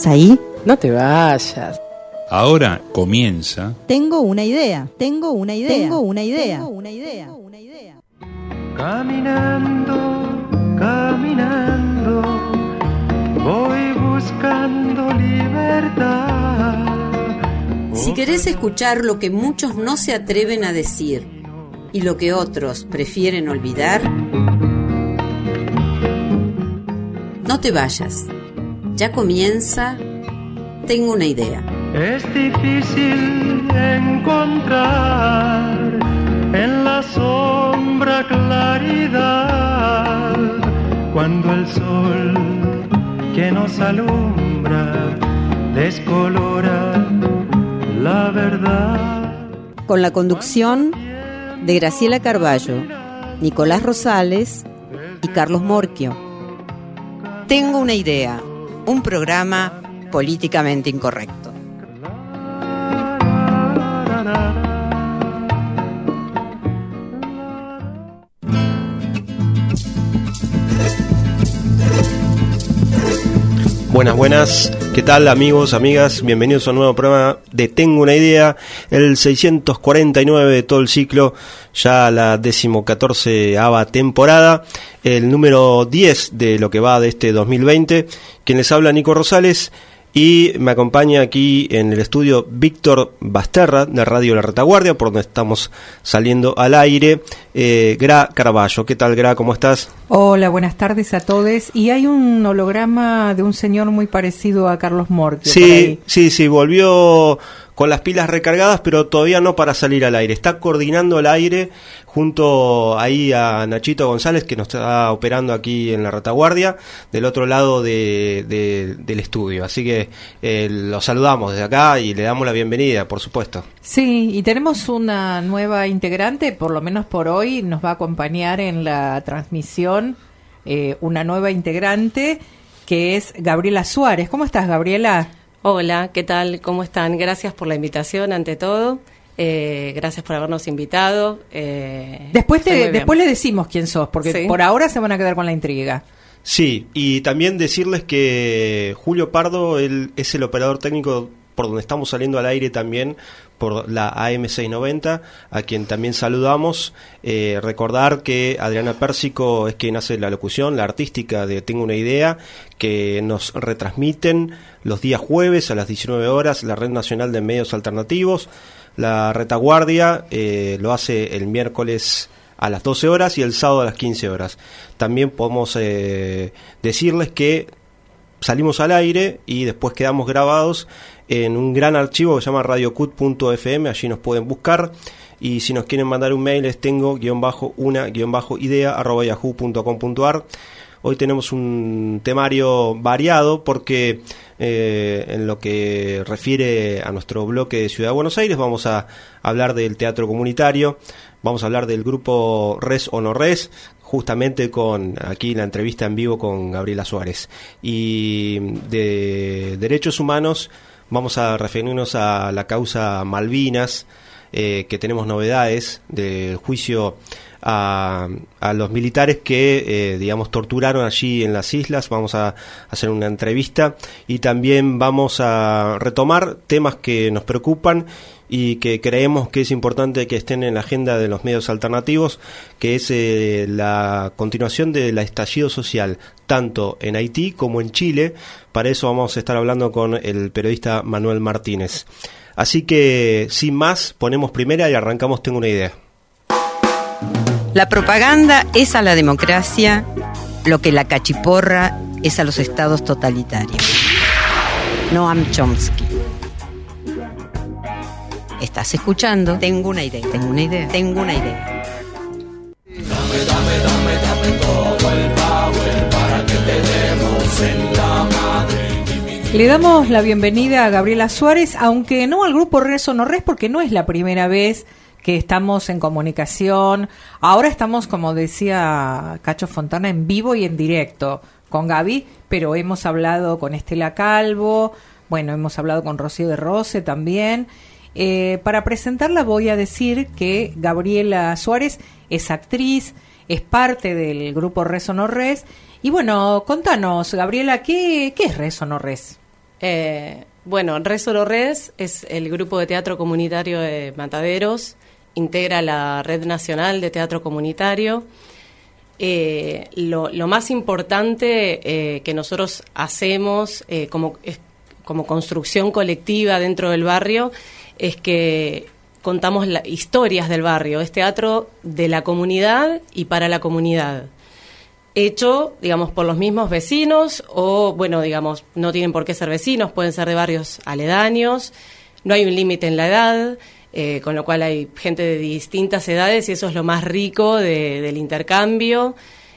¿Estás ahí? No te vayas. Ahora comienza. Tengo una idea. Caminando, voy buscando libertad. Si querés escuchar lo que muchos no se atreven a decir y lo que otros prefieren olvidar, no te vayas. Ya comienza Tengo una idea. Es difícil encontrar en la sombra claridad cuando el sol que nos alumbra descolora la verdad. Con la conducción de Graciela Carballo, Nicolás Rosales y Carlos Morquio. Tengo una idea, un programa políticamente incorrecto. Buenas, ¿qué tal amigos, amigas? Bienvenidos a un nuevo programa de Tengo una idea, el 649 de todo el ciclo, ya la 14ª temporada, el número 10 de lo que va de este 2020. Quien les habla, Nico Rosales, y me acompaña aquí en el estudio Víctor Basterra, de Radio La Retaguardia, por donde estamos saliendo al aire, Gra Carballo. ¿Qué tal, Gra? ¿Cómo estás? Hola, buenas tardes a todos. Y hay un holograma de un señor muy parecido a Carlos Morquio. Sí, volvió con las pilas recargadas, pero todavía no para salir al aire. Está coordinando el aire junto ahí a Nachito González, que nos está operando aquí en La Retaguardia, del otro lado del estudio. Así que lo saludamos desde acá y le damos la bienvenida, por supuesto. Sí, y tenemos una nueva integrante, por lo menos por hoy, nos va a acompañar en la transmisión una nueva integrante, que es Gabriela Suárez. ¿Cómo estás, Gabriela? Hola, ¿qué tal? ¿Cómo están? Gracias por la invitación, ante todo. Gracias por habernos invitado. Después le decimos quién sos, porque sí, por ahora se van a quedar con la intriga. Sí, y también decirles que Julio Pardo, él es el operador técnico por donde estamos saliendo al aire también, por la AM690, a quien también saludamos. Recordar que Adriana Pérsico es quien hace la locución, la artística de Tengo una idea, que nos retransmiten los días jueves a las 19 horas la Red Nacional de Medios Alternativos. La Retaguardia lo hace el miércoles a las 12 horas y el sábado a las 15 horas. También podemos decirles que salimos al aire y después quedamos grabados en un gran archivo que se llama radiocut.fm, allí nos pueden buscar, y si nos quieren mandar un mail es tengo-una-idea@yahoo.com.ar. Hoy tenemos un temario variado porque en lo que refiere a nuestro bloque de Ciudad de Buenos Aires vamos a hablar del teatro comunitario, vamos a hablar del grupo Res o No Res, justamente con aquí la entrevista en vivo con Gabriela Suárez, y de derechos humanos vamos a referirnos a la causa Malvinas, que tenemos novedades del juicio a los militares que torturaron allí en las islas. Vamos a hacer una entrevista y también vamos a retomar temas que nos preocupan y que creemos que es importante que estén en la agenda de los medios alternativos, que es la continuación del estallido social, tanto en Haití como en Chile. Para eso vamos a estar hablando con el periodista Manuel Martínez. Así que, sin más, ponemos primera y arrancamos Tengo una idea. La propaganda es a la democracia lo que la cachiporra es a los estados totalitarios. Noam Chomsky. Estás escuchando Tengo una idea. Tengo una idea. Dame todo el power para que te demos en la madre. Le damos la bienvenida a Gabriela Suárez, aunque no al grupo Res o No Res, porque no es la primera vez que estamos en comunicación. Ahora estamos, como decía Cacho Fontana, en vivo y en directo con Gaby, pero hemos hablado con Estela Calvo, hemos hablado con Rocío de Rose también. Para presentarla voy a decir que Gabriela Suárez es actriz, es parte del grupo Res o No Res. Y contanos, Gabriela, ¿qué es Res o No Res? Bueno, Re Solo Res es el grupo de teatro comunitario de Mataderos, integra la Red Nacional de Teatro Comunitario. Lo más importante que nosotros hacemos como construcción colectiva dentro del barrio es que contamos historias del barrio. Es teatro de la comunidad y para la comunidad, hecho, digamos, por los mismos vecinos o, bueno, digamos, no tienen por qué ser vecinos, pueden ser de barrios aledaños, no hay un límite en la edad, con lo cual hay gente de distintas edades y eso es lo más rico del intercambio.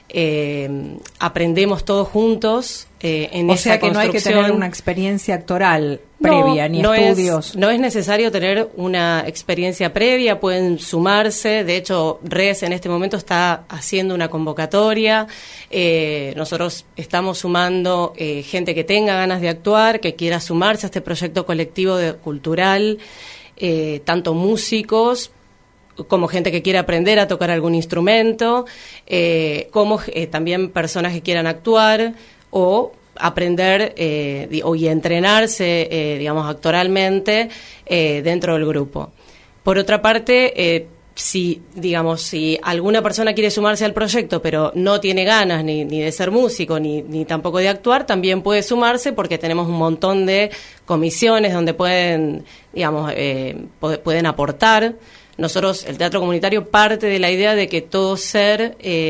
Aprendemos todos juntos en esa construcción. O sea que no hay que tener una experiencia actoral previa, ni estudios. No es necesario tener una experiencia previa, pueden sumarse. De hecho, Res en este momento está haciendo una convocatoria. Nosotros estamos sumando gente que tenga ganas de actuar, que quiera sumarse a este proyecto colectivo cultural, tanto músicos como gente que quiera aprender a tocar algún instrumento, como también personas que quieran actuar o aprender y entrenarse, digamos, actoralmente dentro del grupo. Por otra parte, si alguna persona quiere sumarse al proyecto pero no tiene ganas ni de ser músico ni tampoco de actuar, también puede sumarse porque tenemos un montón de comisiones donde pueden, digamos, pueden aportar. Nosotros, el teatro comunitario, parte de la idea de que todo ser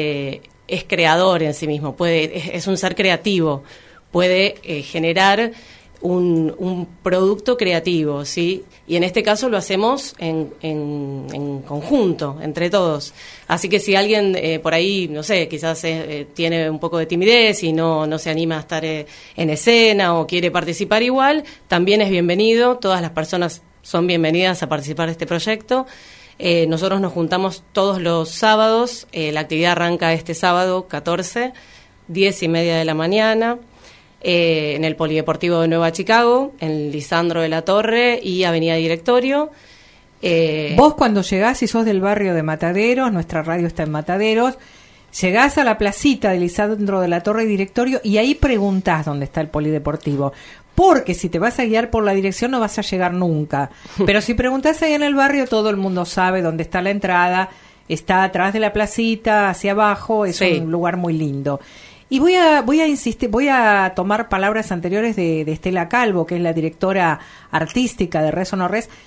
es creador en sí mismo, es un ser creativo, puede generar un producto creativo, ¿sí? Y en este caso lo hacemos en conjunto, entre todos. Así que si alguien por ahí, no sé, quizás tiene un poco de timidez y no se anima a estar en escena o quiere participar igual, también es bienvenido. Todas las personas son bienvenidas a participar de este proyecto. Nosotros nos juntamos todos los sábados. La actividad arranca este sábado 14, 10:30 de la mañana, en el Polideportivo de Nueva Chicago, en Lisandro de la Torre y Avenida Directorio. Vos cuando llegás, si sos del barrio de Mataderos, nuestra radio está en Mataderos, llegás a la placita de Lisandro de la Torre y Directorio y ahí preguntás dónde está el Polideportivo. Porque si te vas a guiar por la dirección no vas a llegar nunca. Pero si preguntás ahí en el barrio, todo el mundo sabe dónde está la entrada. Está atrás de la placita, hacia abajo, es un lugar muy lindo. Y voy a insistir, voy a tomar palabras anteriores de Estela Calvo, que es la directora artística de Res o No Res.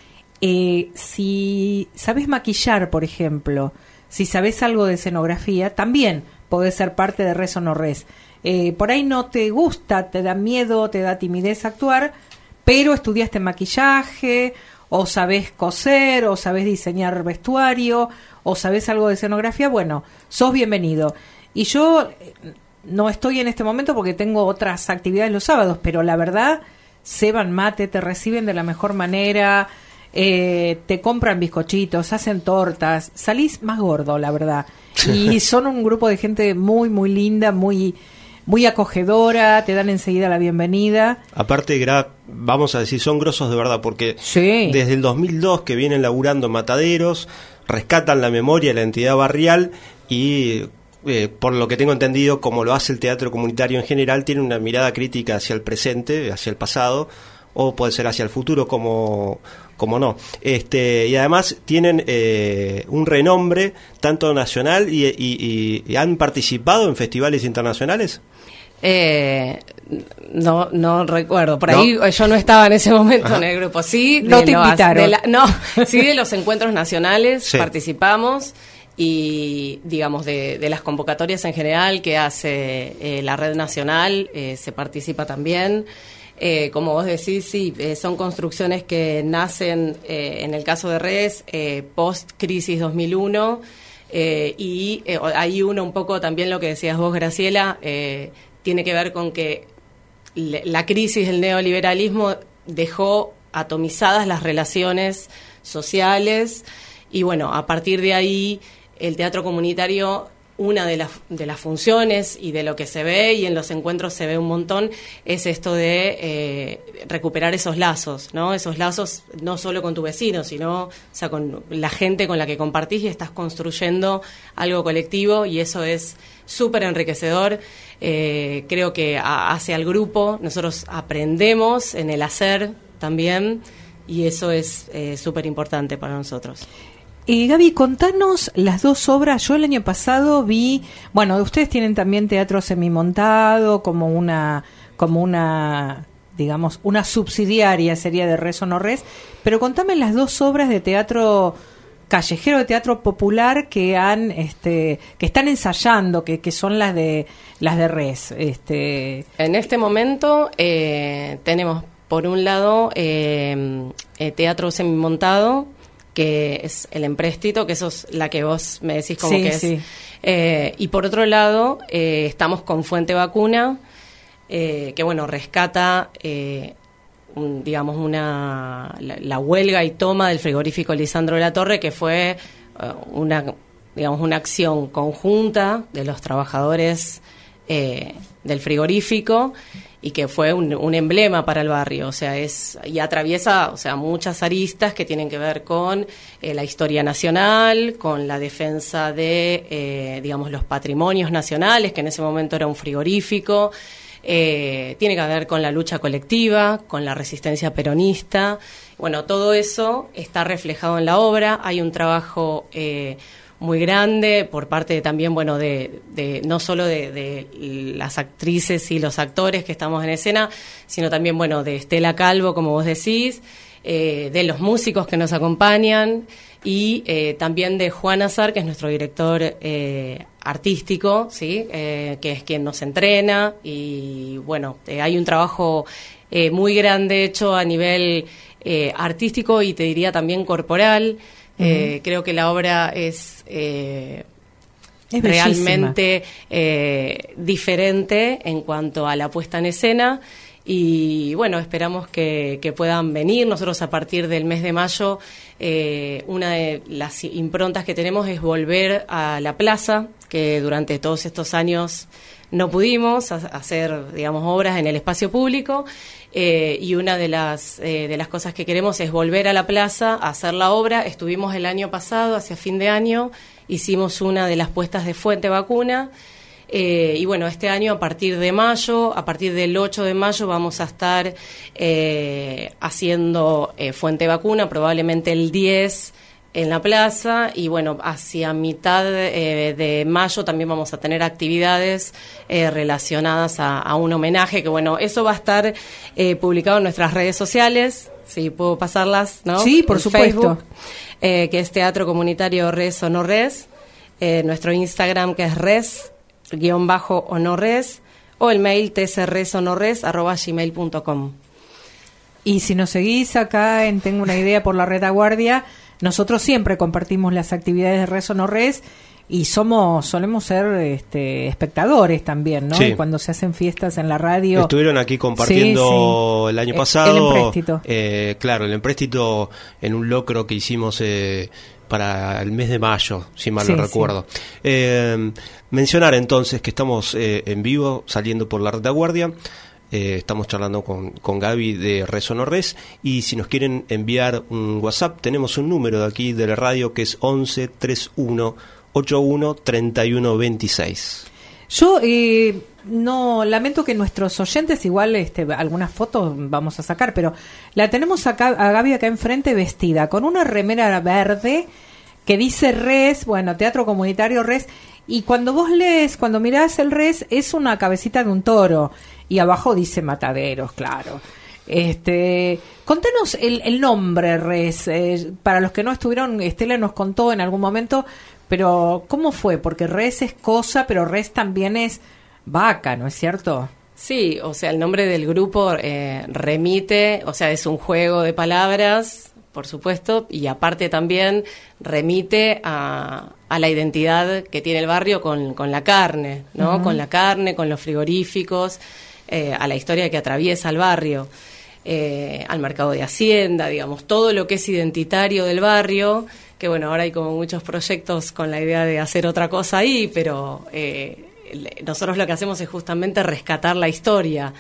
Si sabés maquillar, por ejemplo, si sabés algo de escenografía, también podés ser parte de Res o No Res. Por ahí no te gusta, te da miedo, te da timidez actuar, pero estudiaste maquillaje, o sabés coser, o sabés diseñar vestuario, o sabés algo de escenografía, bueno, sos bienvenido. Y yo no estoy en este momento porque tengo otras actividades los sábados, pero la verdad, ceban mate, te reciben de la mejor manera, te compran bizcochitos, hacen tortas, salís más gordo, la verdad. Y son un grupo de gente muy, muy linda, muy acogedora, te dan enseguida la bienvenida. Aparte, vamos a decir, son grosos de verdad, porque desde el 2002 que vienen laburando en Mataderos, rescatan la memoria de la entidad barrial y, por lo que tengo entendido, como lo hace el teatro comunitario en general, tienen una mirada crítica hacia el presente, hacia el pasado, o puede ser hacia el futuro, como no. Y además tienen un renombre tanto nacional y han participado en festivales internacionales. No recuerdo, por ahí yo no estaba en ese momento en el grupo. Sí, no te invitaron. Sí, de los encuentros nacionales participamos y, digamos, de las convocatorias en general que hace la Red Nacional, se participa también. Como vos decís, sí, son construcciones que nacen, en el caso de Res, post-crisis 2001, y ahí uno un poco también lo que decías vos, Graciela, tiene que ver con que la crisis del neoliberalismo dejó atomizadas las relaciones sociales y bueno, a partir de ahí el teatro comunitario una de las funciones y de lo que se ve, y en los encuentros se ve un montón, es esto de recuperar esos lazos, ¿no? Esos lazos no solo con tu vecino, sino, o sea, con la gente con la que compartís y estás construyendo algo colectivo, y eso es súper enriquecedor. Creo que hace al grupo, nosotros aprendemos en el hacer también, y eso es súper importante para nosotros. Gaby, contanos las dos obras. Yo el año pasado vi, bueno, ustedes tienen también teatro semimontado, como una, digamos, una subsidiaria sería de Res o No Res, pero contame las dos obras de teatro callejero, de teatro popular que están ensayando, que son las de Res. En este momento tenemos por un lado teatro semimontado, que es El Empréstito, que eso es la que vos me decís como que es. Sí. Y por otro lado, estamos con Fuente Vacuna, que bueno, rescata, la huelga y toma del frigorífico Lisandro de la Torre, que fue una acción conjunta de los trabajadores del frigorífico, y que fue un emblema para el barrio, o sea, y atraviesa, o sea, muchas aristas que tienen que ver con la historia nacional, con la defensa de, los patrimonios nacionales, que en ese momento era un frigorífico, tiene que ver con la lucha colectiva, con la resistencia peronista. Bueno, todo eso está reflejado en la obra. Hay un trabajo muy grande por parte también, bueno, de no solo de las actrices y los actores que estamos en escena, sino también, bueno, de Estela Calvo, como vos decís, de los músicos que nos acompañan, y también de Juan Azar, que es nuestro director artístico, ¿sí? Que es quien nos entrena, y bueno, hay un trabajo muy grande hecho a nivel artístico, y te diría también corporal. Creo que la obra es realmente diferente en cuanto a la puesta en escena, y bueno, esperamos que puedan venir. Nosotros a partir del mes de mayo, una de las improntas que tenemos es volver a la plaza, que durante todos estos años no pudimos hacer, digamos, obras en el espacio público, y una de las cosas que queremos es volver a la plaza a hacer la obra. Estuvimos el año pasado, hacia fin de año, hicimos una de las puestas de Fuente Vacuna, y bueno, este año a partir de mayo, a partir del 8 de mayo vamos a estar haciendo Fuente Vacuna, probablemente el 10 en la plaza, y bueno, hacia mitad de mayo también vamos a tener actividades relacionadas a un homenaje, que bueno, eso va a estar publicado en nuestras redes sociales, si puedo pasarlas, ¿no? Sí, por supuesto. Facebook, que es Teatro Comunitario Res o No Res, nuestro Instagram, que es res_o_no_res, o el mail tsresonorres@gmail.com. Y si nos seguís acá en Tengo una Idea por la Retaguardia, nosotros siempre compartimos las actividades de Res o No Res, y solemos ser espectadores también, ¿no? Sí. Y cuando se hacen fiestas en la radio. Estuvieron aquí compartiendo el año pasado. El Empréstito. Claro, el Empréstito en un locro que hicimos para el mes de mayo, si mal no recuerdo. Mencionar entonces que estamos en vivo, saliendo por la Retaguardia. Estamos charlando con Gaby de Res o No Res, y si nos quieren enviar un WhatsApp, tenemos un número de aquí de la radio que es 11 31 81 31 26. Yo no lamento que nuestros oyentes, igual algunas fotos vamos a sacar, pero la tenemos acá a Gaby acá enfrente, vestida con una remera verde que dice Res, bueno, Teatro Comunitario Res, y cuando vos lees, cuando mirás el Res, es una cabecita de un toro, y abajo dice Mataderos, claro. Contanos el nombre Res, para los que no estuvieron, Estela nos contó en algún momento, pero ¿cómo fue? Porque Res es cosa, pero Res también es vaca, ¿no es cierto? Sí, o sea, el nombre del grupo remite, o sea, es un juego de palabras, por supuesto, y aparte también remite a la identidad que tiene el barrio con la carne, ¿no? Uh-huh. Con la carne, con los frigoríficos, a la historia que atraviesa el barrio, al mercado de Hacienda, digamos, todo lo que es identitario del barrio, bueno, ahora hay como muchos proyectos con la idea de hacer otra cosa ahí, pero nosotros lo que hacemos es justamente rescatar la historia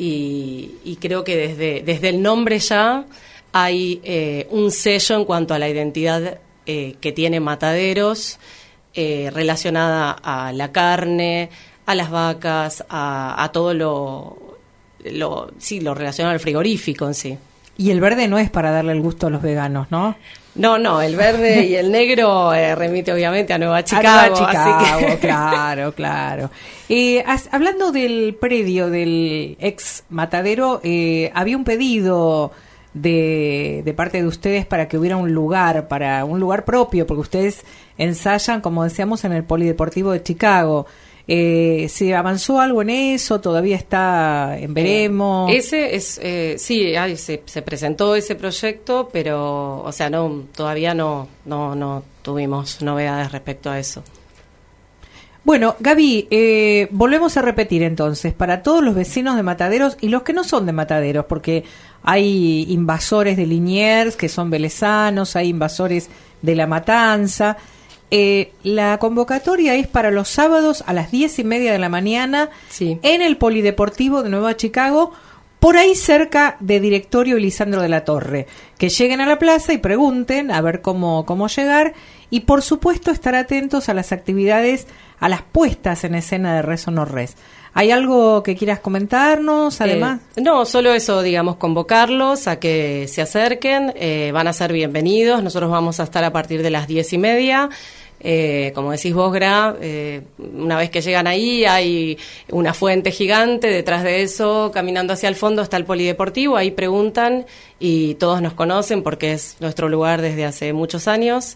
y creo que desde el nombre ya hay un sello en cuanto a la identidad que tiene Mataderos, relacionada a la carne, a las vacas, a todo lo relacionado al frigorífico en sí. Y el verde no es para darle el gusto a los veganos, ¿no? No, el verde y el negro remite obviamente a Nueva Chicago. Así que... claro. Hablando del predio del ex matadero, había un pedido de parte de ustedes para que hubiera un lugar propio, porque ustedes ensayan, como decíamos, en el Polideportivo de Chicago. ¿Se avanzó algo en eso? ¿Todavía está en veremos? Ese es, sí, se presentó ese proyecto, pero, o sea, todavía no tuvimos novedades respecto a eso. Bueno, Gaby, volvemos a repetir entonces, para todos los vecinos de Mataderos y los que no son de Mataderos, porque hay invasores de Liniers que son velezanos, hay invasores de La Matanza. La convocatoria es para los sábados a las 10:30 de la mañana, sí, en el Polideportivo de Nueva Chicago, por ahí cerca de Directorio y Lisandro de la Torre. Que lleguen a la plaza y pregunten a ver cómo llegar, y por supuesto estar atentos a las actividades, a las puestas en escena de Res o No Res. ¿Hay algo que quieras comentarnos además? No, solo eso, digamos, convocarlos a que se acerquen, van a ser bienvenidos. Nosotros vamos a estar a partir de las 10:30. Como decís vos, Gra, una vez que llegan ahí hay una fuente gigante, detrás de eso, caminando hacia el fondo, está el Polideportivo, ahí preguntan y todos nos conocen porque es nuestro lugar desde hace muchos años,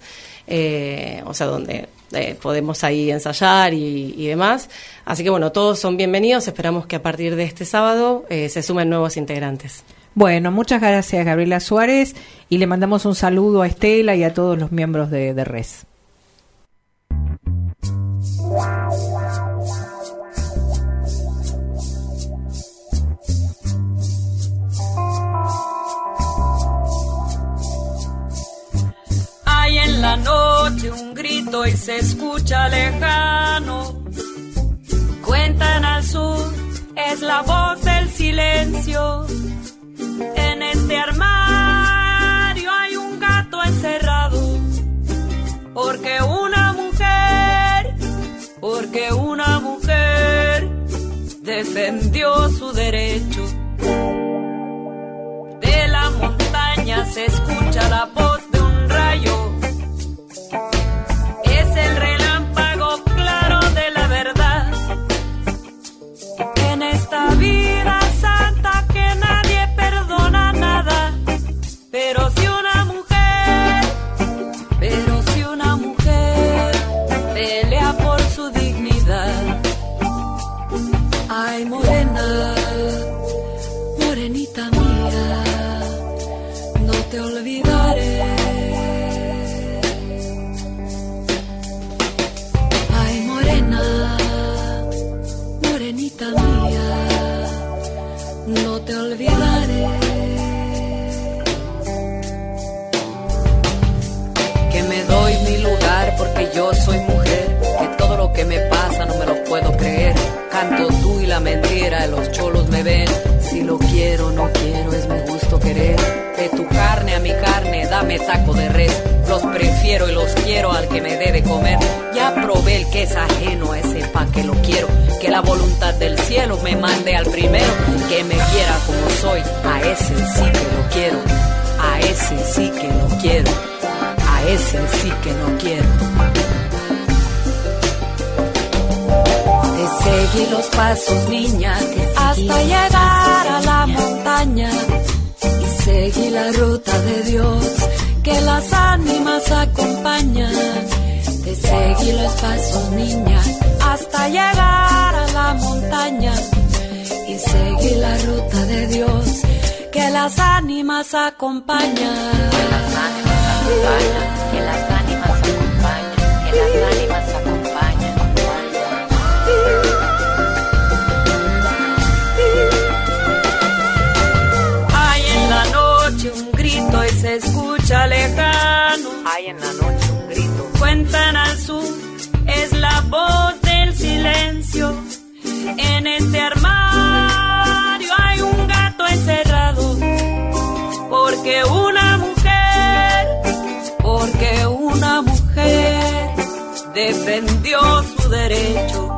o sea, donde podemos ahí ensayar y demás. Así que bueno, todos son bienvenidos, esperamos que a partir de este sábado se sumen nuevos integrantes. Bueno, muchas gracias, Gabriela Suárez, y le mandamos un saludo a Estela y a todos los miembros de Res. Hay en la noche un grito y se escucha lejano. Cuentan al sur, es la voz del silencio. En este armario hay un gato encerrado, porque una mujer defendió su derecho. De la montaña se escucha la voz de un rayo, es el relámpago claro de la verdad. En esta vida santa que nadie perdona nada, pero si una mujer pelea por su dignidad. Ay, morena, morenita mía, no te olvidaré. Ay, morena, morenita mía, no te olvidaré. Que me doy mi lugar porque yo soy mujer, que todo lo que me pasa no me lo puedo creer. Canto tú y la mentira, los cholos me ven. Si lo quiero, no quiero, es mi gusto querer. De tu carne a mi carne, dame taco de res. Los prefiero y los quiero al que me debe comer. Ya probé el que es ajeno, a ese pa' que lo quiero. Que la voluntad del cielo me mande al primero. Que me quiera como soy, a ese sí que lo quiero. A ese sí que lo quiero. A ese sí que lo quiero. Seguí los pasos, niña, hasta llegar a la montaña. Y seguí la ruta de Dios, que las ánimas acompañan. Te seguí los pasos, niña, hasta llegar a la montaña. Y seguí la ruta de Dios, que las ánimas acompañan. Que las ánimas acompañan, que las ánimas acompañan, que las ánimas acompañan. Un grito y se escucha lejano. Hay en la noche En este armario hay un gato encerrado, porque una mujer defendió su derecho.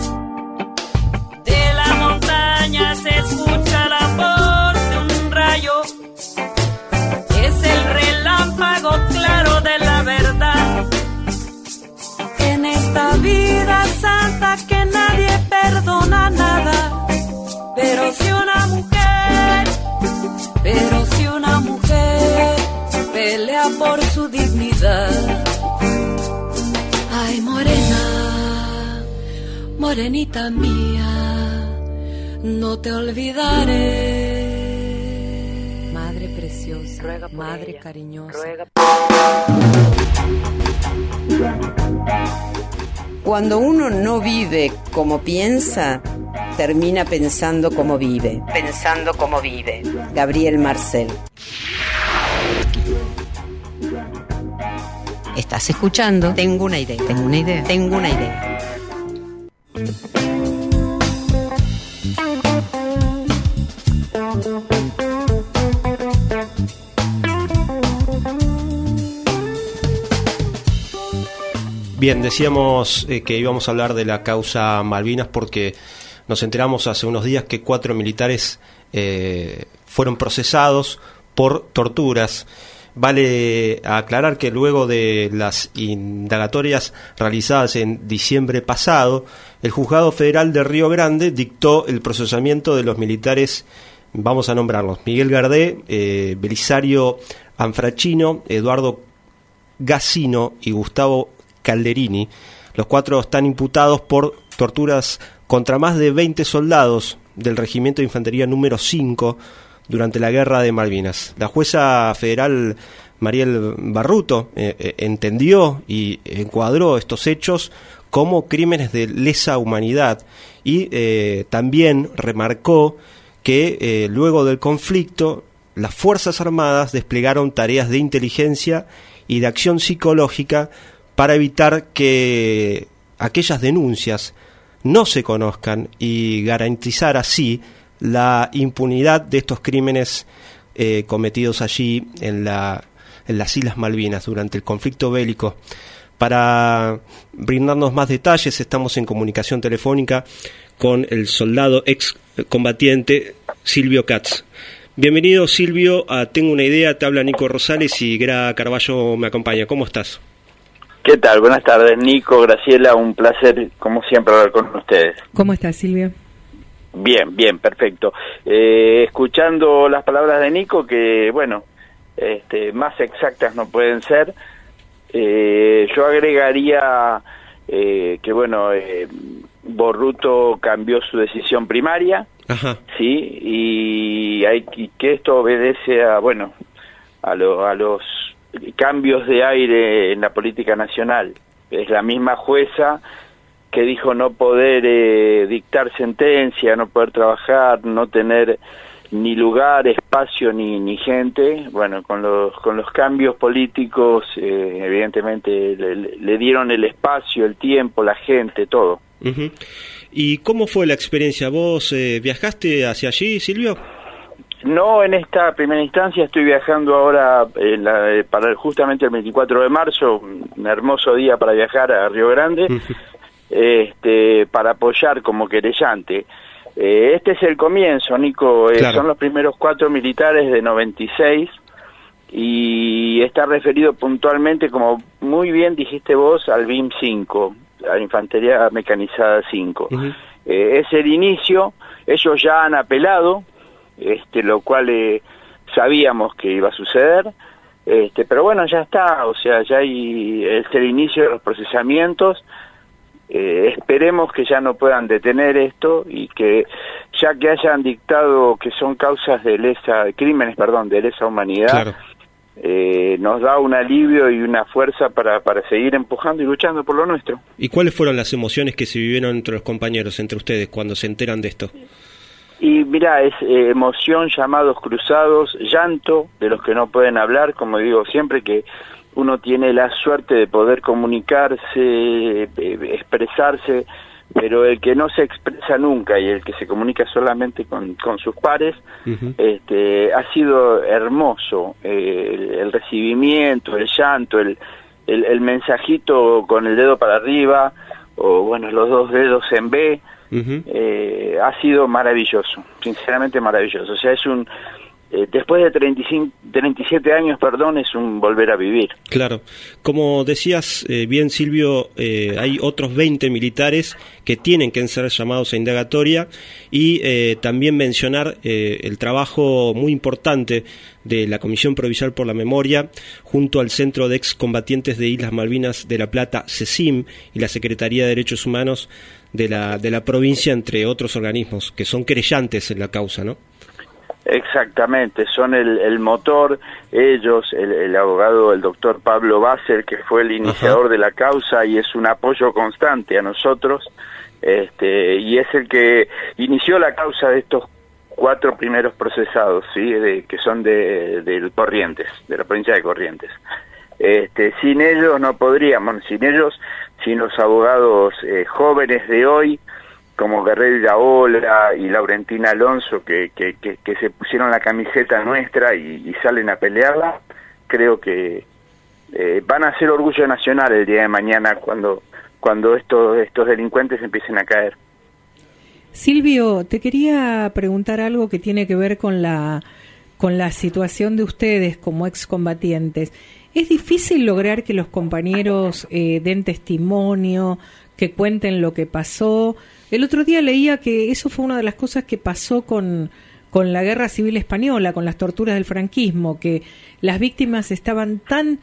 De la montaña se escucha la voz de un rayo, es el relámpago claro de la verdad. En esta vida santa que nadie perdona nada, pero si una mujer pelea por su dignidad. Ay, morena, morenita mía, no te olvidaré. Madre preciosa, madre cariñosa. Cuando uno no vive como piensa, termina pensando como vive. Pensando como vive. Gabriel Marcel. Estás escuchando Tengo una idea. Tengo una idea. Tengo una idea. Bien, decíamos que íbamos a hablar de la causa Malvinas porque nos enteramos hace unos días que 4 militares fueron procesados por torturas. Vale aclarar que luego de las indagatorias realizadas en diciembre pasado, el Juzgado Federal de Río Grande dictó el procesamiento de los militares, vamos a nombrarlos, Miguel Gardé, Belisario Anfrachino, Eduardo Gassino y Gustavo Calderini. Los 4 están imputados por torturas contra más de 20 soldados del Regimiento de Infantería número 5 durante la Guerra de Malvinas. La jueza federal Mariel Barruto entendió y encuadró estos hechos como crímenes de lesa humanidad y también remarcó que luego del conflicto las Fuerzas Armadas desplegaron tareas de inteligencia y de acción psicológica para evitar que aquellas denuncias no se conozcan y garantizar así la impunidad de estos crímenes cometidos allí en las Islas Malvinas durante el conflicto bélico. Para brindarnos más detalles estamos en comunicación telefónica con el soldado excombatiente Silvio Katz. Bienvenido, Silvio, a Tengo una idea, te habla Nico Rosales y Gra Carballo me acompaña. ¿Cómo estás? ¿Qué tal? Buenas tardes, Nico, Graciela, un placer como siempre hablar con ustedes. ¿Cómo estás, Silvio? Bien, perfecto. Escuchando las palabras de Nico, que bueno, más exactas no pueden ser, yo agregaría que bueno, Borruto cambió su decisión primaria. Ajá. Sí, y que esto obedece a bueno, a los cambios de aire en la política nacional. Es la misma jueza que dijo no poder dictar sentencia, no poder trabajar, no tener ni lugar, espacio ni gente. Bueno, con los cambios políticos evidentemente le dieron el espacio, el tiempo, la gente, todo. Uh-huh. ¿Y cómo fue la experiencia? ¿Vos viajaste hacia allí, Silvio? No, en esta primera instancia estoy viajando ahora para justamente el 24 de marzo, un hermoso día para viajar a Río Grande, para apoyar como querellante. Este es el comienzo, Nico, claro. Son los primeros 4 militares de 96 y está referido puntualmente, como muy bien dijiste vos, al BIM 5, a la Infantería Mecanizada 5. Uh-huh. Es el inicio, ellos ya han apelado, lo cual sabíamos que iba a suceder, pero bueno, ya está, o sea, ya es el inicio de los procesamientos. Esperemos que ya no puedan detener esto y que ya que hayan dictado que son causas de crímenes de lesa humanidad, claro. Nos da un alivio y una fuerza para seguir empujando y luchando por lo nuestro. ¿Y cuáles fueron las emociones que se vivieron entre los compañeros, entre ustedes, cuando se enteran de esto? Y mira, es emoción, llamados cruzados, llanto de los que no pueden hablar, como digo siempre, que uno tiene la suerte de poder comunicarse, expresarse, pero el que no se expresa nunca y el que se comunica solamente con sus pares, ha sido hermoso el recibimiento, el llanto, el mensajito con el dedo para arriba, o bueno, los 2 dedos en B. Ha sido maravilloso, sinceramente maravilloso. O sea, es un después de 37 años, es un volver a vivir. Claro. Como decías bien, Silvio, hay otros 20 militares que tienen que ser llamados a indagatoria, y también mencionar el trabajo muy importante de la Comisión Provincial por la Memoria junto al Centro de Excombatientes de Islas Malvinas de La Plata, CECIM, y la Secretaría de Derechos Humanos de la provincia, entre otros organismos que son querellantes en la causa, ¿no? Exactamente, son el motor, ellos, el abogado, el doctor Pablo Basel, que fue el iniciador de la causa y es un apoyo constante a nosotros, y es el que inició la causa de estos 4 primeros procesados, ¿sí? Que son de Corrientes, de la provincia de Corrientes. Sin ellos no podríamos, sin los abogados jóvenes de hoy, como Guerrero Iraola y Laurentina Alonso, que se pusieron la camiseta nuestra y salen a pelearla, creo que van a ser orgullo nacional el día de mañana cuando estos delincuentes empiecen a caer. Silvio, te quería preguntar algo que tiene que ver con la situación de ustedes como excombatientes. ¿Es difícil lograr que los compañeros den testimonio, que cuenten lo que pasó? El otro día leía que eso fue una de las cosas que pasó con la Guerra Civil Española, con las torturas del franquismo, que las víctimas estaban tan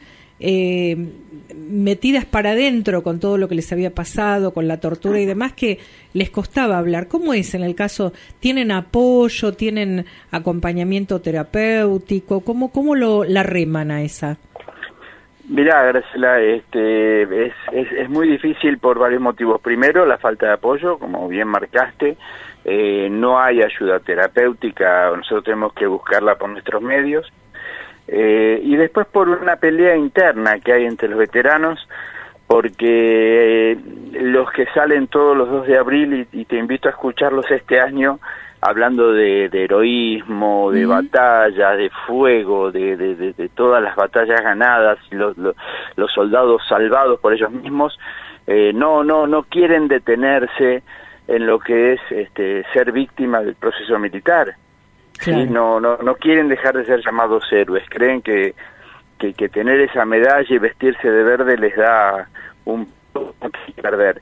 metidas para adentro con todo lo que les había pasado, con la tortura y demás, que les costaba hablar. ¿Cómo es en el caso? ¿Tienen apoyo? ¿Tienen acompañamiento terapéutico? ¿Cómo la reman a esa? Mirá, Graciela, es muy difícil por varios motivos. Primero, la falta de apoyo, como bien marcaste, no hay ayuda terapéutica, nosotros tenemos que buscarla por nuestros medios, y después por una pelea interna que hay entre los veteranos, porque los que salen todos los 2 de abril, y te invito a escucharlos este año, hablando de heroísmo, de batallas, de fuego, de todas las batallas ganadas, los soldados salvados por ellos mismos, no quieren detenerse en lo que es ser víctima del proceso militar. Claro. ¿Sí? No quieren dejar de ser llamados héroes. Creen que tener esa medalla y vestirse de verde les da un perder.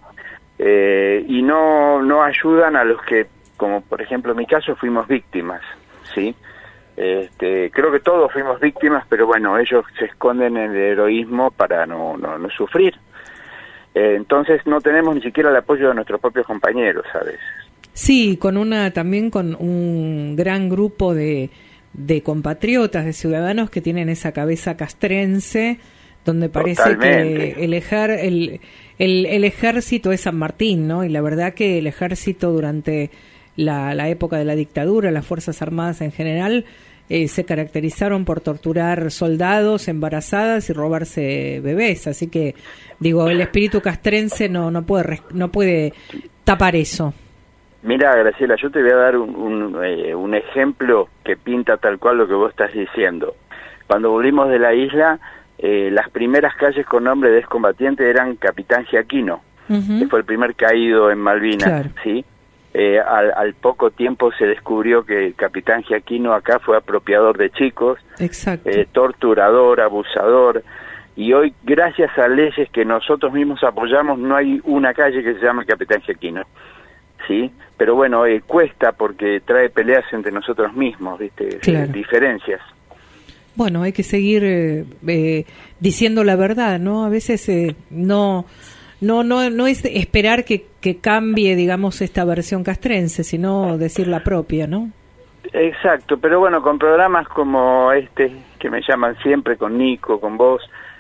Y no ayudan a los que, como por ejemplo en mi caso, fuimos víctimas, ¿sí? Creo que todos fuimos víctimas, pero bueno, ellos se esconden en el heroísmo para no sufrir. Entonces no tenemos ni siquiera el apoyo de nuestros propios compañeros, ¿sabes? Sí, también con un gran grupo de compatriotas, de ciudadanos que tienen esa cabeza castrense, donde parece Totalmente. Que el ejército es San Martín, ¿no? Y la verdad que el ejército durante la época de la dictadura, las Fuerzas Armadas en general, se caracterizaron por torturar soldados, embarazadas y robarse bebés. Así que, digo, el espíritu castrense no puede tapar eso. Mira, Graciela, yo te voy a dar un ejemplo que pinta tal cual lo que vos estás diciendo. Cuando volvimos de la isla, las primeras calles con nombre de excombatiente eran Capitán Giaquino, que fue el primer caído en Malvinas, claro. ¿Sí? Al poco tiempo se descubrió que el Capitán Giaquino acá fue apropiador de chicos, torturador, abusador, y hoy, gracias a leyes que nosotros mismos apoyamos, no hay una calle que se llame Capitán Giaquino. Sí, pero bueno, cuesta porque trae peleas entre nosotros mismos, ¿viste? Claro. Diferencias. Bueno, hay que seguir diciendo la verdad, ¿no? A veces no es esperar que cambie, digamos, esta versión castrense, sino decir la propia, ¿no? Exacto, pero bueno, con programas como que me llaman siempre, con Nico, con vos,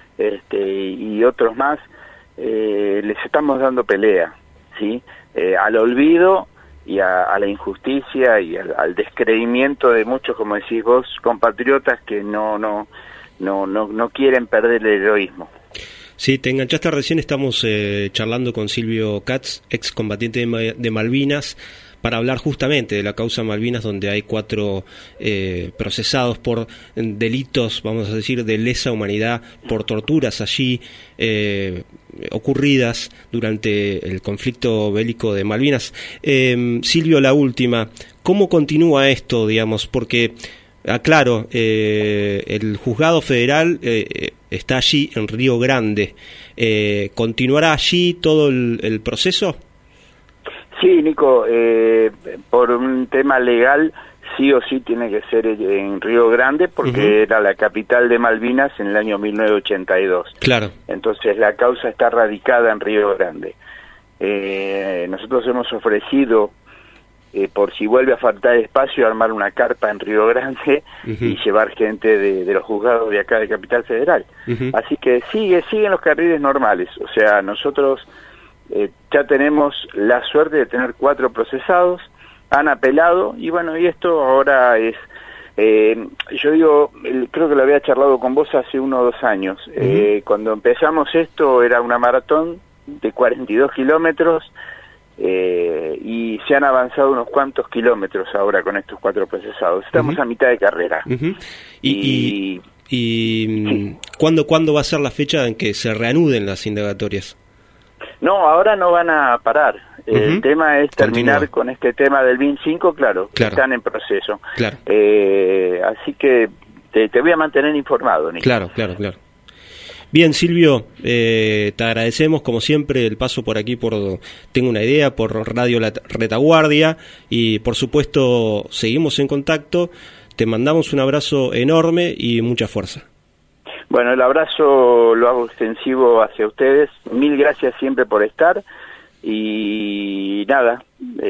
y otros más, les estamos dando pelea, ¿sí? Al olvido y a la injusticia y al descreimiento de muchos, como decís vos, compatriotas que no quieren perder el heroísmo. Sí, te enganchaste recién, estamos charlando con Silvio Katz, excombatiente de Malvinas, para hablar justamente de la causa Malvinas, donde hay 4 procesados por delitos, vamos a decir, de lesa humanidad, por torturas allí ocurridas durante el conflicto bélico de Malvinas. Silvio, la última, ¿cómo continúa esto, digamos? Porque, aclaro, el juzgado federal está allí en Río Grande. ¿Continuará allí todo el proceso? Sí, Nico, por un tema legal sí o sí tiene que ser en Río Grande porque era la capital de Malvinas en el año 1982. Claro. Entonces la causa está radicada en Río Grande. Nosotros hemos ofrecido, por si vuelve a faltar espacio, armar una carpa en Río Grande y llevar gente de los juzgados de acá de Capital Federal. Así que siguen los carriles normales. O sea, nosotros ya tenemos la suerte de tener 4 procesados, han apelado y bueno, y esto ahora es, yo digo, creo que lo había charlado con vos hace 1 o 2 años. Cuando empezamos esto era una maratón de 42 kilómetros y se han avanzado unos cuantos kilómetros ahora con estos 4 procesados. Estamos a mitad de carrera. ¿Y ¿cuándo va a ser la fecha en que se reanuden las indagatorias? No, ahora no van a parar. El tema es terminar con este tema del BIN 5, claro. Están en proceso. Claro. Así que te voy a mantener informado, Nico. Claro. Bien, Silvio, te agradecemos como siempre el paso por aquí por Tengo una Idea, por Radio La Retaguardia y por supuesto seguimos en contacto. Te mandamos un abrazo enorme y mucha fuerza. Bueno, el abrazo lo hago extensivo hacia ustedes. 1000 gracias siempre por estar y nada,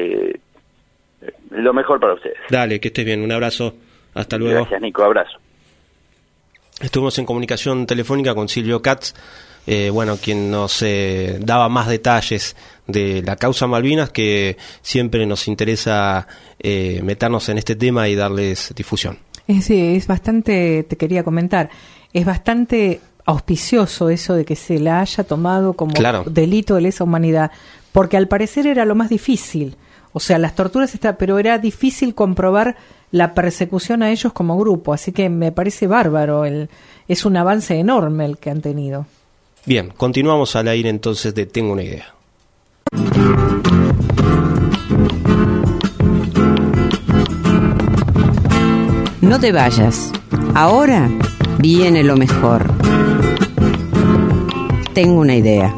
lo mejor para ustedes. Dale, que estés bien. Un abrazo. Hasta luego. Gracias, Nico. Abrazo. Estuvimos en comunicación telefónica con Silvio Katz, quien nos daba más detalles de la causa Malvinas, que siempre nos interesa meternos en este tema y darles difusión. Sí, es bastante, te quería comentar, es bastante auspicioso eso de que se la haya tomado como delito de lesa humanidad, porque al parecer era lo más difícil. O sea, las torturas pero era difícil comprobar la persecución a ellos como grupo, así que me parece bárbaro, es un avance enorme el que han tenido. Bien, continuamos al aire entonces de Tengo una Idea. No te vayas, ahora viene lo mejor. Tengo una idea.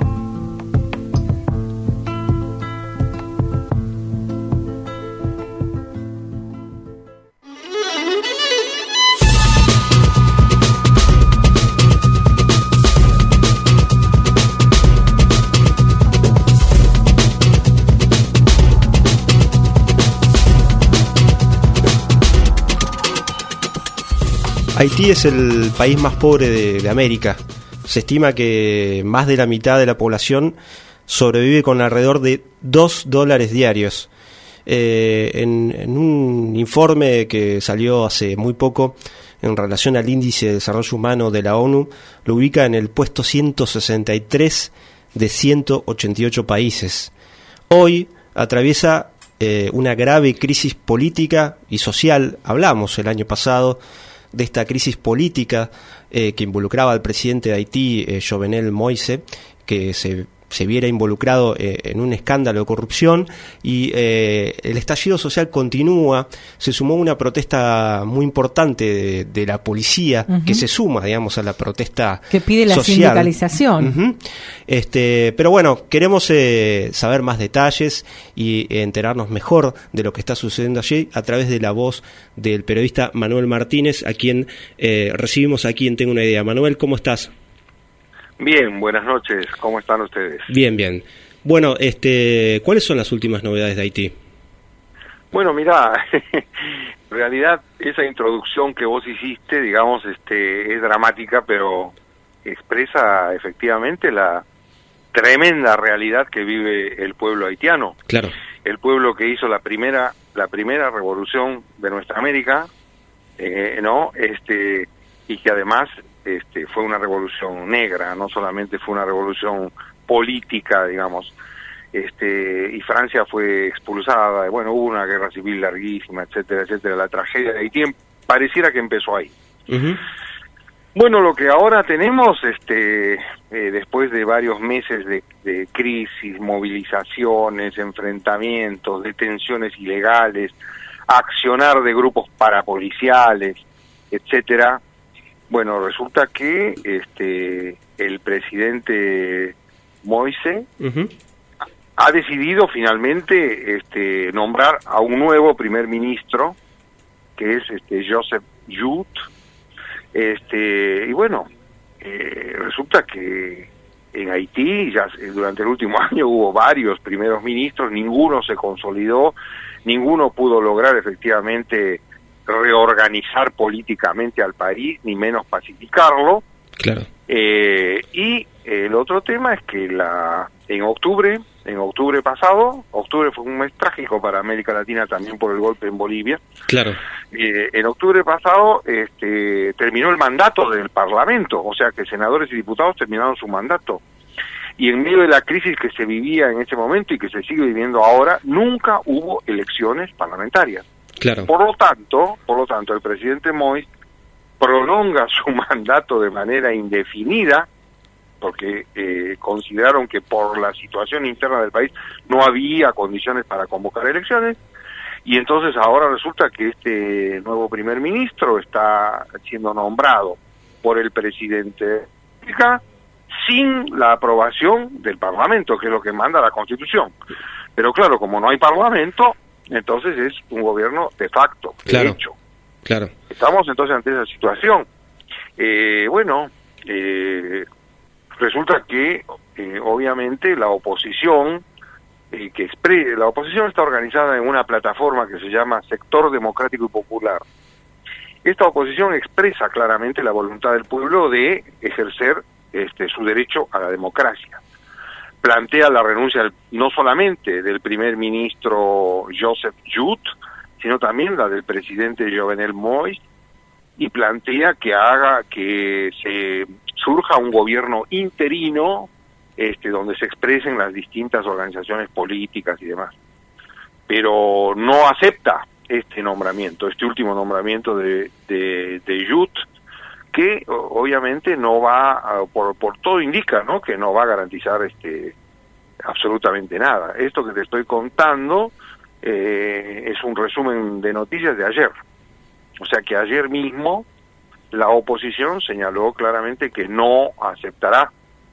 Haití es el país más pobre de América. Se estima que más de la mitad de la población sobrevive con alrededor de $2 diarios. En un informe que salió hace muy poco en relación al Índice de Desarrollo Humano de la ONU, lo ubica en el puesto 163 de 188 países. Hoy atraviesa una grave crisis política y social. Hablamos el año pasado de esta crisis política que involucraba al presidente de Haití, Jovenel Moïse, que se viera involucrado en un escándalo de corrupción, y el estallido social continúa. Se sumó una protesta muy importante de la policía, que se suma, digamos, a la protesta que pide la social. Sindicalización. Pero bueno, queremos saber más detalles y enterarnos mejor de lo que está sucediendo allí a través de la voz del periodista Manuel Martínez, a quien recibimos aquí en Tengo una Idea. Manuel, ¿cómo estás? Bien, buenas noches. ¿Cómo están ustedes? Bien. Bueno, ¿cuáles son las últimas novedades de Haití? Bueno, mirá, en realidad esa introducción que vos hiciste, digamos, es dramática, pero expresa efectivamente la tremenda realidad que vive el pueblo haitiano. Claro. El pueblo que hizo la primera revolución de nuestra América, y que además fue una revolución negra, no solamente fue una revolución política, digamos, y Francia fue expulsada, bueno, hubo una guerra civil larguísima, etcétera, etcétera. La tragedia de Haití pareciera que empezó ahí. Uh-huh. Bueno, lo que ahora tenemos, después de varios meses de crisis, movilizaciones, enfrentamientos, detenciones ilegales, accionar de grupos parapoliciales, etcétera, bueno, resulta que el presidente Moise Uh-huh. ha decidido finalmente nombrar a un nuevo primer ministro, que es Joseph Jout, y bueno, resulta que en Haití ya durante el último año hubo varios primeros ministros, ninguno se consolidó, ninguno pudo lograr efectivamente reorganizar políticamente al país, ni menos pacificarlo. Claro. Y el otro tema es que en octubre pasado, octubre fue un mes trágico para América Latina también por el golpe en Bolivia. Claro. En octubre pasado terminó el mandato del Parlamento, o sea que senadores y diputados terminaron su mandato. Y en medio de la crisis que se vivía en ese momento y que se sigue viviendo ahora, nunca hubo elecciones parlamentarias. Claro. Por lo tanto, el presidente Moïse prolonga su mandato de manera indefinida, porque consideraron que por la situación interna del país no había condiciones para convocar elecciones, y entonces ahora resulta que este nuevo primer ministro está siendo nombrado por el presidente de la República sin la aprobación del Parlamento, que es lo que manda la Constitución. Pero claro, como no hay Parlamento, entonces es un gobierno de facto, de hecho. Claro. Estamos entonces ante esa situación. Resulta que obviamente la oposición la oposición está organizada en una plataforma que se llama Sector Democrático y Popular. Esta oposición expresa claramente la voluntad del pueblo de ejercer su derecho a la democracia. Plantea la renuncia no solamente del primer ministro Joseph Jout, sino también la del presidente Jovenel Moïse, y plantea que se surja un gobierno interino donde se expresen las distintas organizaciones políticas y demás. Pero no acepta este último nombramiento de Jout, que obviamente no va, por todo indica, ¿no?, que no va a garantizar absolutamente nada. Esto que te estoy contando es un resumen de noticias de ayer. O sea que ayer mismo la oposición señaló claramente que no aceptará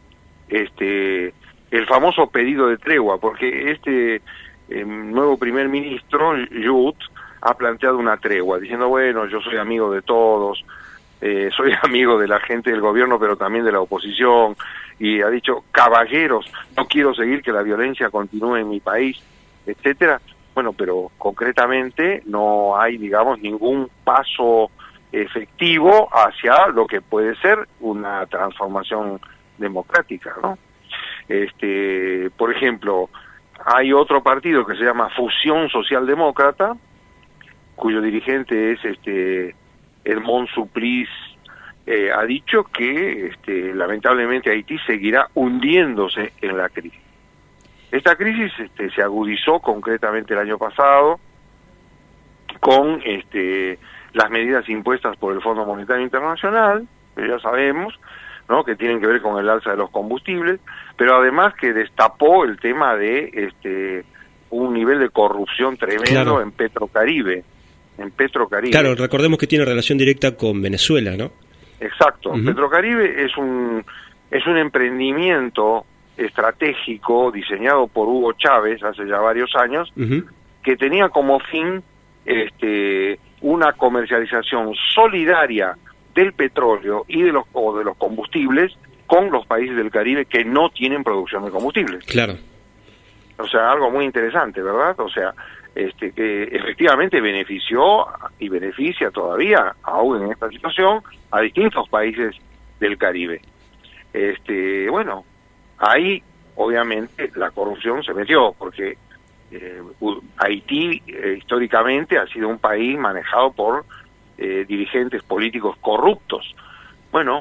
el famoso pedido de tregua, porque nuevo primer ministro, Jout, ha planteado una tregua, diciendo, bueno, yo soy amigo de todos, soy amigo de la gente del gobierno, pero también de la oposición, y ha dicho, caballeros, no quiero seguir que la violencia continúe en mi país, etcétera. Bueno, pero concretamente no hay, digamos, ningún paso efectivo hacia lo que puede ser una transformación democrática, ¿no? Por ejemplo, hay otro partido que se llama Fusión Socialdemócrata, cuyo dirigente es Edmond Suplis, ha dicho que lamentablemente Haití seguirá hundiéndose en la crisis. Esta crisis se agudizó concretamente el año pasado con las medidas impuestas por el Fondo Monetario Internacional, que ya sabemos, ¿no?, que tienen que ver con el alza de los combustibles, pero además que destapó el tema de un nivel de corrupción tremendo. Claro. en Petrocaribe. Claro, recordemos que tiene relación directa con Venezuela, ¿no? Exacto. Uh-huh. Petrocaribe es un emprendimiento estratégico diseñado por Hugo Chávez hace ya varios años, uh-huh, que tenía como fin una comercialización solidaria del petróleo y de los combustibles con los países del Caribe que no tienen producción de combustibles. Claro. O sea, algo muy interesante, ¿verdad? O sea, que efectivamente benefició y beneficia todavía, aún en esta situación, a distintos países del Caribe. Bueno, ahí obviamente la corrupción se metió, porque Haití históricamente ha sido un país manejado por dirigentes políticos corruptos. Bueno,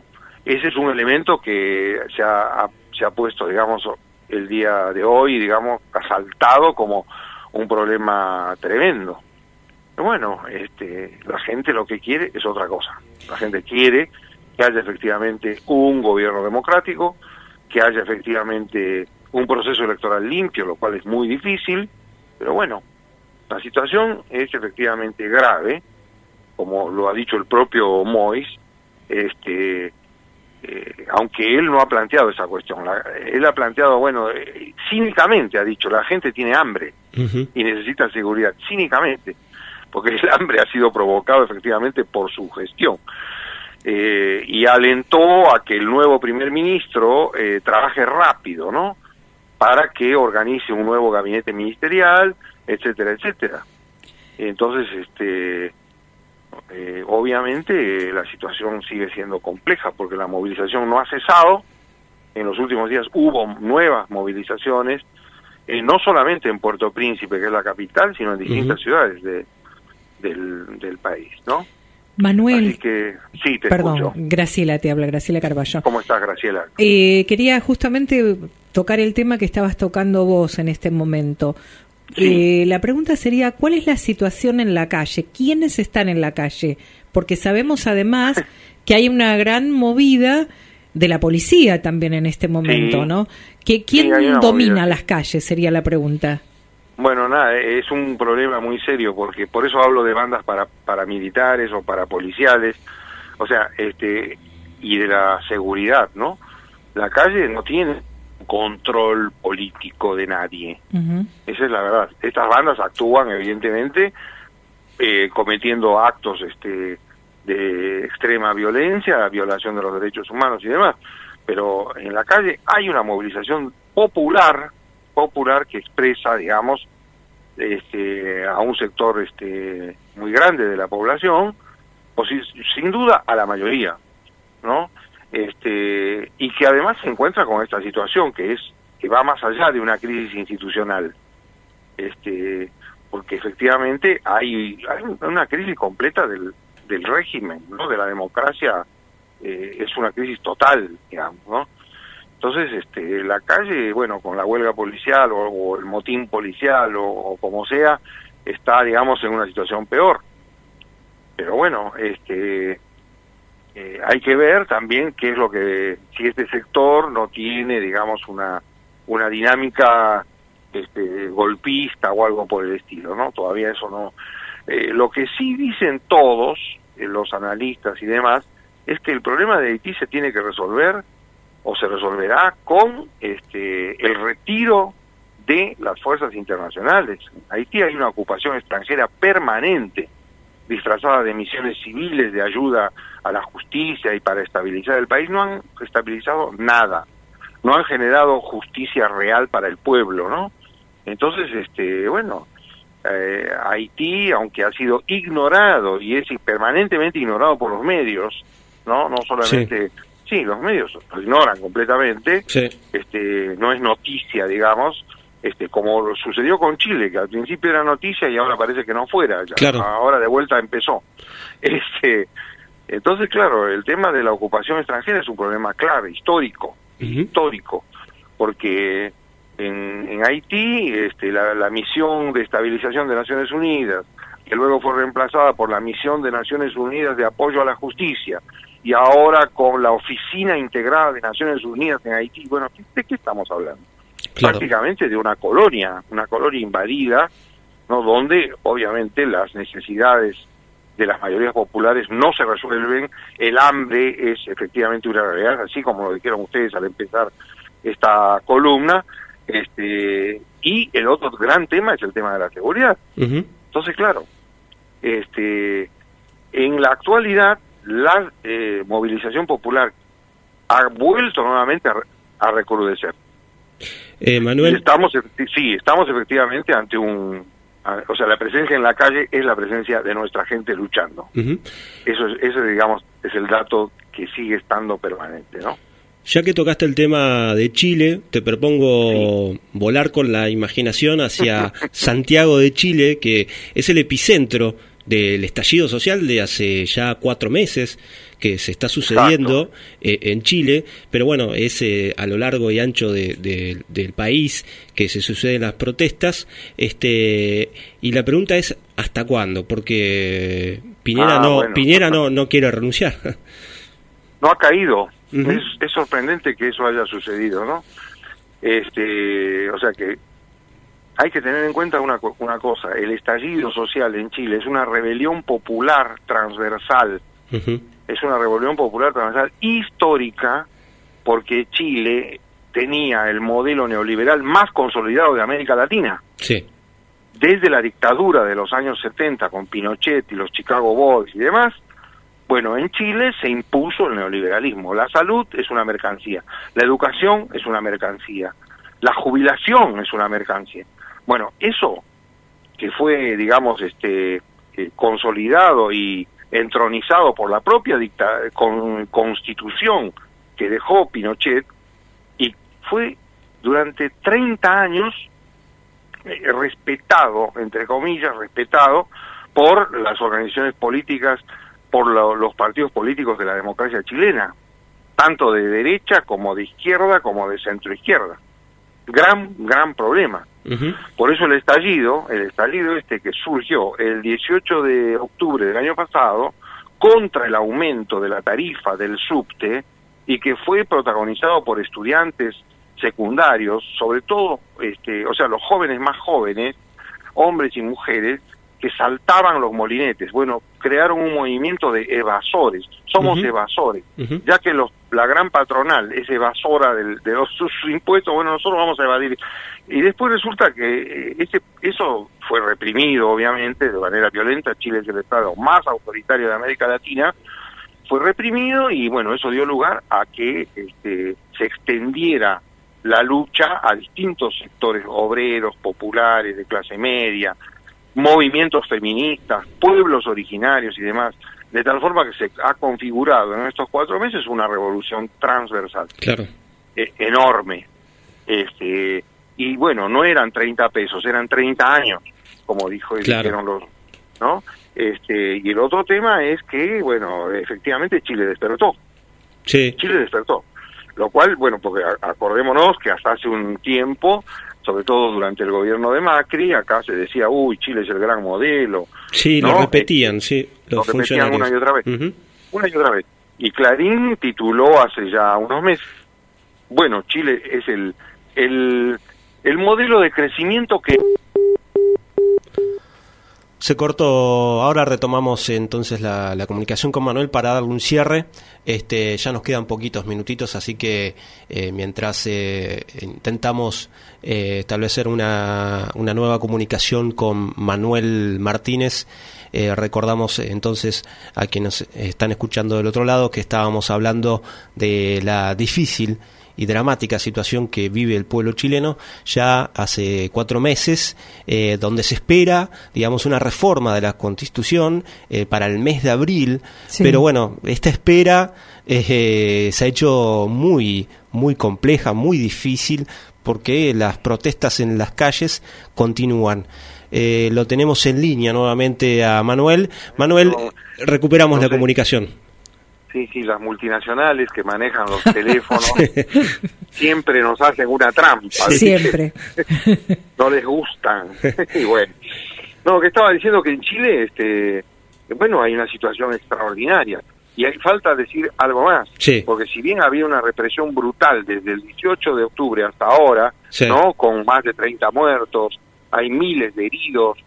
ese es un elemento que se ha puesto, digamos, el día de hoy, digamos, asaltado como un problema tremendo. Bueno, la gente lo que quiere es otra cosa. La gente quiere que haya efectivamente un gobierno democrático, que haya efectivamente un proceso electoral limpio, lo cual es muy difícil, pero bueno, la situación es efectivamente grave, como lo ha dicho el propio Mois, aunque él no ha planteado esa cuestión, él ha planteado, bueno, cínicamente ha dicho, la gente tiene hambre y necesita seguridad, cínicamente, porque el hambre ha sido provocado efectivamente por su gestión. Y alentó a que el nuevo primer ministro trabaje rápido, ¿no?, para que organice un nuevo gabinete ministerial, etcétera, etcétera. Entonces, obviamente la situación sigue siendo compleja porque la movilización no ha cesado. En los últimos días hubo nuevas movilizaciones, no solamente en Puerto Príncipe, que es la capital, sino en distintas ciudades del país, ¿no? Manuel, así que, sí, te perdón, escucho. Graciela te habla, Graciela Carballo. ¿Cómo estás, Graciela? Quería justamente tocar el tema que estabas tocando vos en este momento. Sí. La pregunta sería, ¿cuál es la situación en la calle? ¿Quiénes están en la calle? Porque sabemos además que hay una gran movida de la policía también en este momento, sí, ¿no? ¿Quién domina movida, las calles? Sería la pregunta. Bueno, nada, es un problema muy serio, porque por eso hablo de bandas paramilitares o parapoliciales, o sea, y de la seguridad, ¿no? La calle no tiene control político de nadie. Esa es la verdad. Estas bandas actúan, evidentemente, cometiendo actos de extrema violencia, violación de los derechos humanos y demás, pero en la calle hay una movilización popular que expresa, digamos, a un sector muy grande de la población, o sin duda a la mayoría, ¿no? Y que además se encuentra con esta situación que va más allá de una crisis institucional, porque efectivamente hay una crisis completa del régimen, ¿no? De la democracia, es una crisis total, digamos, ¿no? Entonces, la calle, bueno, con la huelga policial o el motín policial o como sea, está, digamos, en una situación peor. Pero bueno, hay que ver también qué es lo que, si este sector no tiene, digamos, una dinámica golpista o algo por el estilo, ¿no? Todavía eso no. Lo que sí dicen todos, los analistas y demás, es que el problema de Haití se tiene que resolver, o se resolverá con el retiro de las fuerzas internacionales. En Haití hay una ocupación extranjera permanente, disfrazada de misiones civiles de ayuda a la justicia y para estabilizar el país. No han estabilizado nada, no han generado justicia real para el pueblo, ¿no? Entonces, bueno, Haití, aunque ha sido ignorado y es permanentemente ignorado por los medios, no solamente... Sí, los medios lo ignoran completamente, sí. No es noticia, digamos, como sucedió con Chile, que al principio era noticia y ahora parece que no fuera, ya, claro. Ahora de vuelta empezó. Entonces, claro, el tema de la ocupación extranjera es un problema clave, histórico, porque en Haití la misión de estabilización de Naciones Unidas, que luego fue reemplazada por la misión de Naciones Unidas de apoyo a la justicia, y ahora con la Oficina Integrada de Naciones Unidas en Haití, bueno, ¿de qué estamos hablando? Claro. Prácticamente de una colonia invadida, ¿no? Donde obviamente las necesidades de las mayorías populares no se resuelven, el hambre es efectivamente una realidad, así como lo dijeron ustedes al empezar esta columna, y el otro gran tema es el tema de la seguridad. Entonces, claro, en la actualidad, la movilización popular ha vuelto nuevamente a recrudecer. Manuel, estamos efectivamente ante o sea, la presencia en la calle es la presencia de nuestra gente luchando. Eso digamos es el dato que sigue estando permanente, ¿no? Ya que tocaste el tema de Chile, te propongo volar con la imaginación hacia Santiago de Chile, que es el epicentro del estallido social de hace ya 4 meses que se está sucediendo en Chile, pero bueno, es a lo largo y ancho del país que se suceden las protestas, y la pregunta es ¿hasta cuándo? Porque Piñera Piñera no quiere renunciar. No ha caído. Es sorprendente que eso haya sucedido, ¿no? O sea que hay que tener en cuenta una cosa: el estallido social en Chile es una rebelión popular transversal. Es una rebelión popular transversal histórica, porque Chile tenía el modelo neoliberal más consolidado de América Latina. Sí. Desde la dictadura de los años 70 con Pinochet y los Chicago Boys y demás, bueno, en Chile se impuso el neoliberalismo. La salud es una mercancía, la educación es una mercancía, la jubilación es una mercancía. Bueno, eso que fue, digamos, consolidado y entronizado por la propia constitución que dejó Pinochet, y fue durante 30 años respetado, entre comillas, respetado por las organizaciones políticas, por los partidos políticos de la democracia chilena, tanto de derecha como de izquierda como de centroizquierda. Gran problema. Por eso el estallido que surgió el 18 de octubre del año pasado contra el aumento de la tarifa del subte, y que fue protagonizado por estudiantes secundarios, sobre todo, o sea, los jóvenes más jóvenes, hombres y mujeres, que saltaban los molinetes. Bueno, crearon un movimiento de evasores. Somos evasores, ya que la gran patronal es evasora de sus impuestos. Bueno, nosotros vamos a evadir. Y después resulta que eso fue reprimido, obviamente, de manera violenta. Chile es el estado más autoritario de América Latina. Fue reprimido y, bueno, eso dio lugar a que se extendiera la lucha a distintos sectores obreros, populares, de clase media, movimientos feministas, pueblos originarios y demás, de tal forma que se ha configurado en estos 4 meses una revolución transversal. Claro. Enorme. Y bueno, no eran 30 pesos, eran 30 años, como dijeron los, ¿no? Y el otro tema es que, bueno, efectivamente Chile despertó. Sí. Chile despertó. Lo cual, bueno, porque acordémonos que hasta hace un tiempo, sobre todo durante el gobierno de Macri, acá se decía, Chile es el gran modelo. Sí, ¿no? Lo repetían, los funcionarios. Una y otra vez. Una y otra vez. Y Clarín tituló hace ya unos meses, bueno, Chile es el modelo de crecimiento que... Se cortó. Ahora retomamos entonces la comunicación con Manuel para darle un cierre. Ya nos quedan poquitos minutitos, así que mientras intentamos establecer una nueva comunicación con Manuel Martínez, recordamos entonces a quienes están escuchando del otro lado que estábamos hablando de la difícil y dramática situación que vive el pueblo chileno ya hace 4 meses, donde se espera, digamos, una reforma de la Constitución para el mes de abril, pero bueno, esta espera se ha hecho muy compleja, muy difícil, porque las protestas en las calles continúan. Lo tenemos en línea nuevamente a Manuel. Manuel, recuperamos la comunicación. Sí, las multinacionales que manejan los teléfonos siempre nos hacen una trampa. Siempre. No les gustan. Y bueno, no, que estaba diciendo que en Chile, bueno, hay una situación extraordinaria. Y hay falta decir algo más. Porque si bien había una represión brutal desde el 18 de octubre hasta ahora, ¿no? Con más de 30 muertos, hay miles de heridos,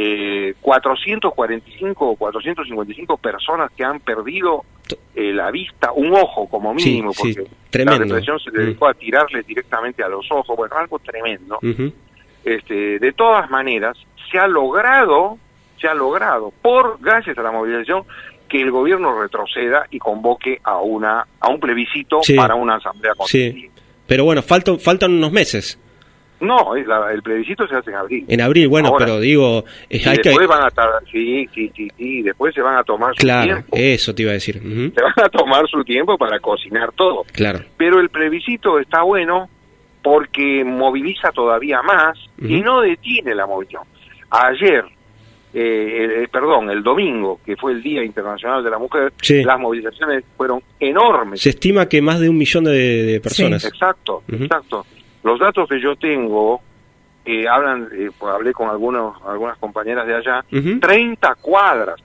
445 o 455 personas que han perdido la vista, un ojo como mínimo, porque la represión se dedicó a tirarles directamente a los ojos. Bueno, algo tremendo. De todas maneras, se ha logrado, gracias a la movilización, que el gobierno retroceda y convoque a un plebiscito para una asamblea constituyente. Pero bueno, faltan unos meses. No, el plebiscito se hace en abril. En abril, bueno, ahora, pero digo... después van a tardar, después se van a tomar su tiempo. Claro, eso te iba a decir. Se van a tomar su tiempo para cocinar todo. Claro. Pero el plebiscito está bueno porque moviliza todavía más y no detiene la movilización. Ayer, el domingo, que fue el Día Internacional de la Mujer, sí, las movilizaciones fueron enormes. Se estima que más de 1 millón de personas. Sí, exacto, exacto. Los datos que yo tengo hablan, hablé con algunas compañeras de allá, 30 cuadras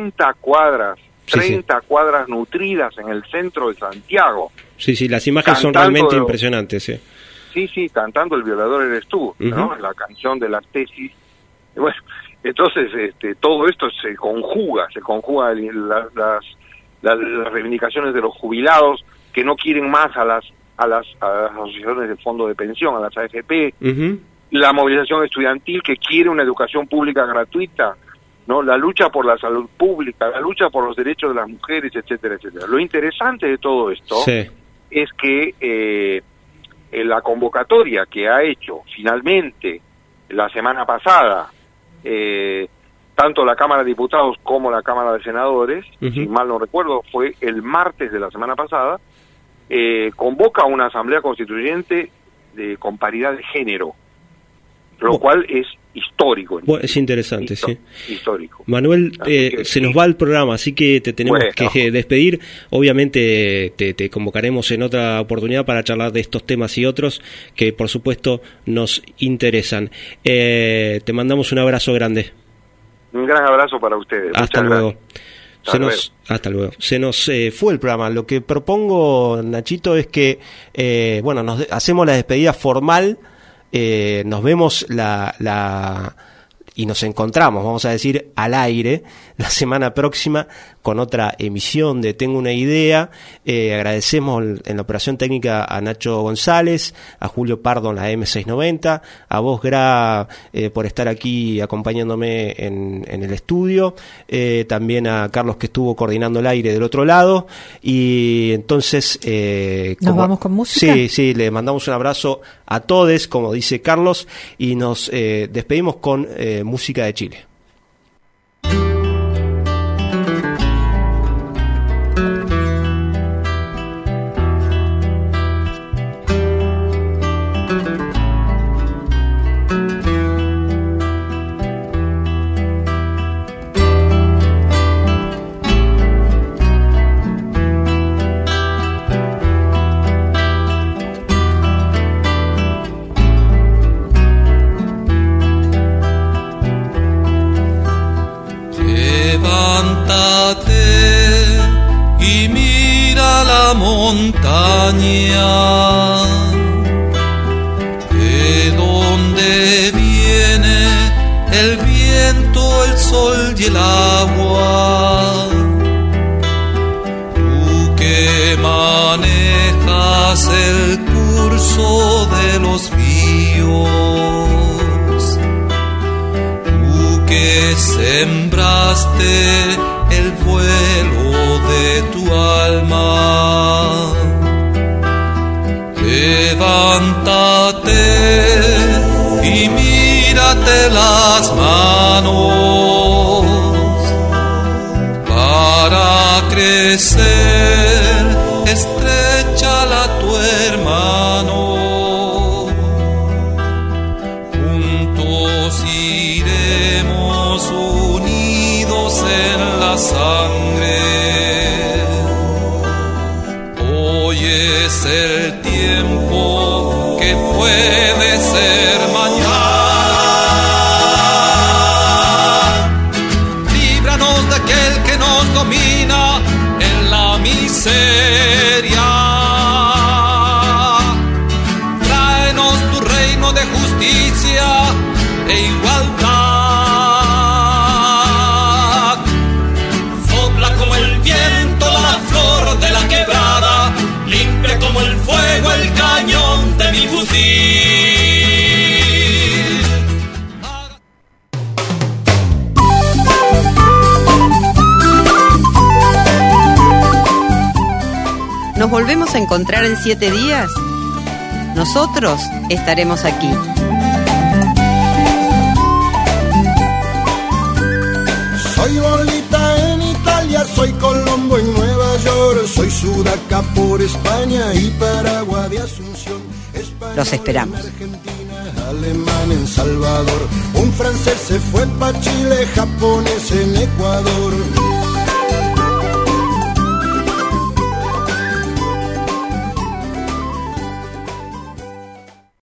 nutridas en el centro de Santiago. Sí, las imágenes son realmente impresionantes. Sí, cantando El violador eres tú, ¿no? La canción de las tesis. Bueno, entonces todo esto se conjuga las reivindicaciones de los jubilados que no quieren más a las asociaciones de fondo de pensión, a las AFP, la movilización estudiantil que quiere una educación pública gratuita, ¿no? La lucha por la salud pública, la lucha por los derechos de las mujeres, etcétera, etcétera. Lo interesante de todo esto es que la convocatoria que ha hecho finalmente la semana pasada tanto la Cámara de Diputados como la Cámara de Senadores, si mal no recuerdo, fue el martes de la semana pasada, convoca una asamblea constituyente con paridad de género, lo cual es histórico. Bueno, es interesante, histórico. Manuel, se nos va el programa, así que te tenemos que despedir. Obviamente te convocaremos en otra oportunidad para charlar de estos temas y otros que por supuesto nos interesan. Te mandamos un abrazo grande. Un gran abrazo para ustedes. Hasta luego. Hasta luego. Se nos fue el programa. Lo que propongo, Nachito, es que hacemos la despedida formal. Nos vemos y nos encontramos, vamos a decir, al aire la semana próxima con otra emisión de Tengo una Idea. Agradecemos en la operación técnica a Nacho González, a Julio Pardo en la M690, a vos, Gra, por estar aquí acompañándome en el estudio, también a Carlos, que estuvo coordinando el aire del otro lado. Y entonces ¿nos vamos con música? Sí, le mandamos un abrazo a todos, como dice Carlos, y nos despedimos con música de Chile. Montaña, de donde viene el viento, el sol y el agua. Tú que manejas el curso de los ríos, tú que sembraste el vuelo de tu alma. Levántate y mírate las manos para crecer, estréchala a tu hermano. Juntos iremos unidos en la sangre. Hoy es el tiempo que puede ser mañana. Líbranos de aquel que nos domina en la miseria. Tráenos tu reino de justicia e igualdad. Sopla como el viento la flor de la quebrada, limpia como el fuego el cañón de mi fusil. ¿Nos volvemos a encontrar en 7 días? Nosotros estaremos aquí. Soy Lolita en Italia, soy Colombo en Nueva York, soy Sudaca por España y Paraguay de Asunción. Los esperamos. Argentina, alemán en Salvador, un francés se fue pa' Chile, japonés en Ecuador.